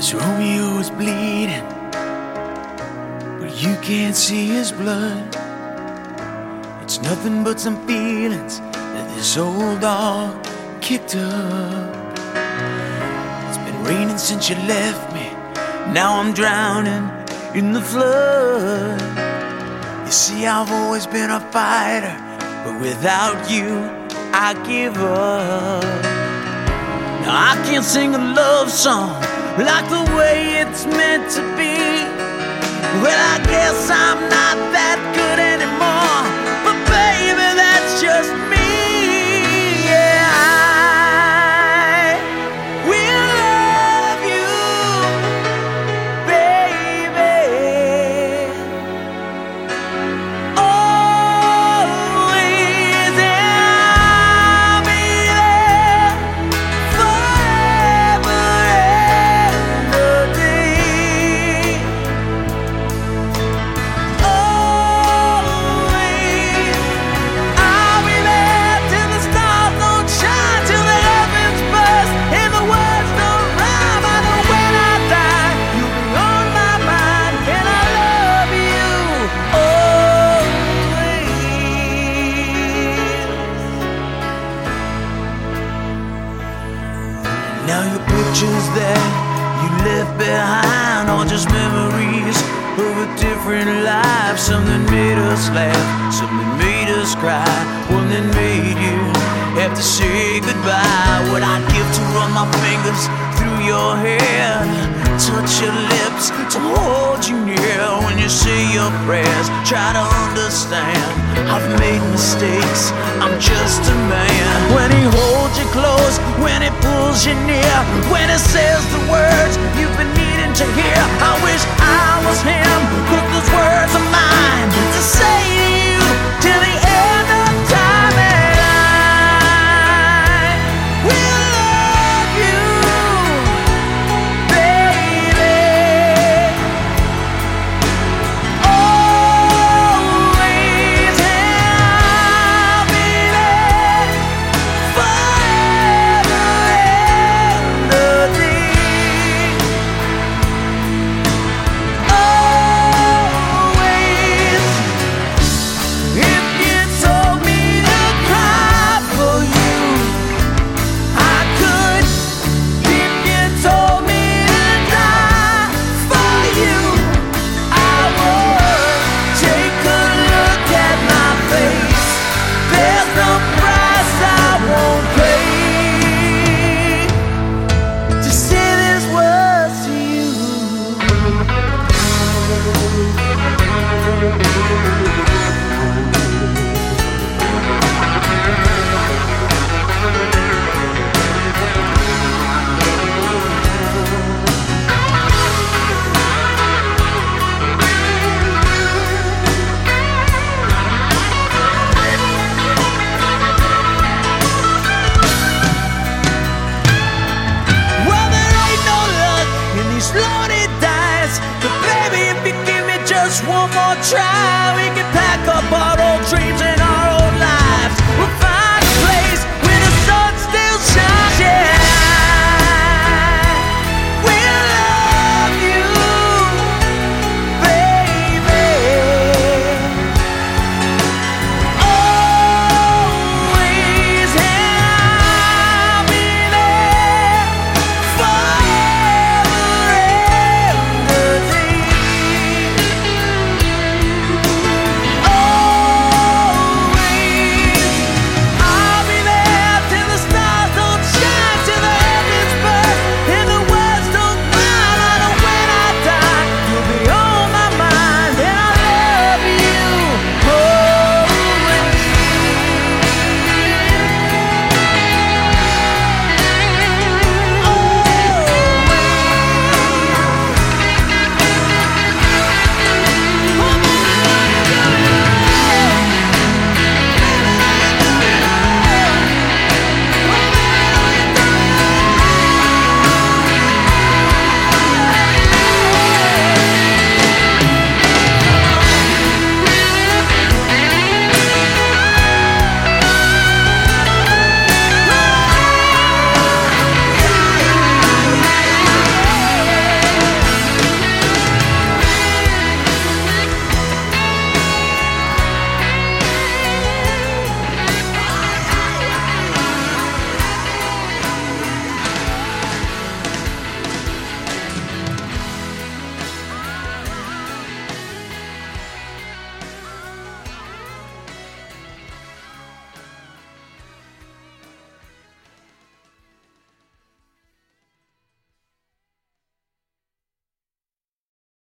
Romeo is bleeding, but you can't see his blood. It's nothing but some feelings that this old dog kicked up. It's been raining since you left me, now I'm drowning in the flood. You see, I've always been a fighter, but without you, I give up. Now I can't sing a love song like the way it's meant to be. Well, I guess I'm not that good anymore, but baby, that's just me. Yeah, I will love you, baby, always, and I'll be there forever. Now your pictures that you left behind are just memories of a different life. Something made us laugh, something made us cry, one that made you have to say goodbye. What I'd give to run my fingers through your hair, touch your lips, to hold you near when you say your prayers. Try to understand, I've made mistakes, I'm just a man. When he holds you close, when he pulls you near, when he says the words you've been needing to hear, I wish I was him, but those words are mine to say to you till the end of time. And I will love you, baby, always, and I'll be there forever and a day. Always. If you told me to cry for you, I could. If you told me to die for you, I would. Take a look at my face, there's no price I won't pay to say these words to you. Well, there ain't no luck in these loaded dice, but baby, if you give me just one more try,